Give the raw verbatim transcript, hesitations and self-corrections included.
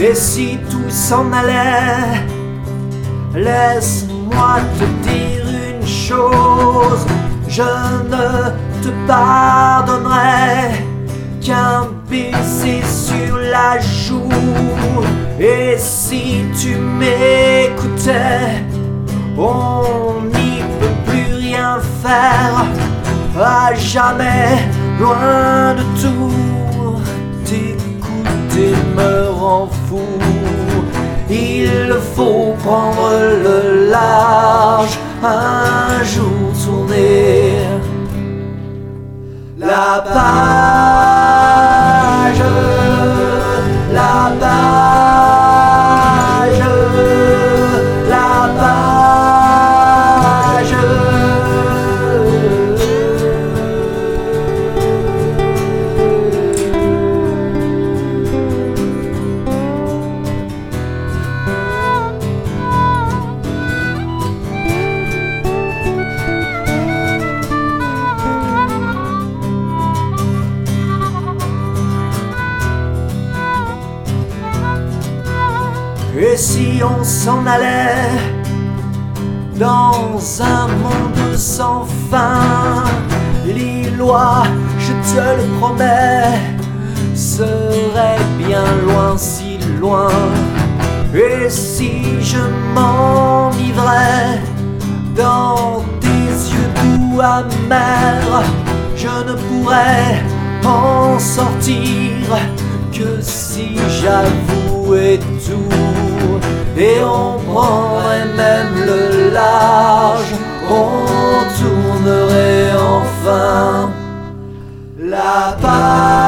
Et si tout s'en allait, laisse-moi te dire une chose, je ne te pardonnerai qu'un baiser sur la joue. Et si tu m'écoutais, on n'y peut plus rien faire, à jamais, loin de tout. T'écouter me rend fou. Il faut prendre le large, un jour tourner la page, la page, la page. Et si on s'en allait dans un monde sans fin, l'îlot, je te le promets, serait bien loin, si loin. Et si je m'enivrais dans tes yeux doux amers, je ne pourrais en sortir que si j'avouais tout. Et on prendrait même le large, on tournerait enfin la page.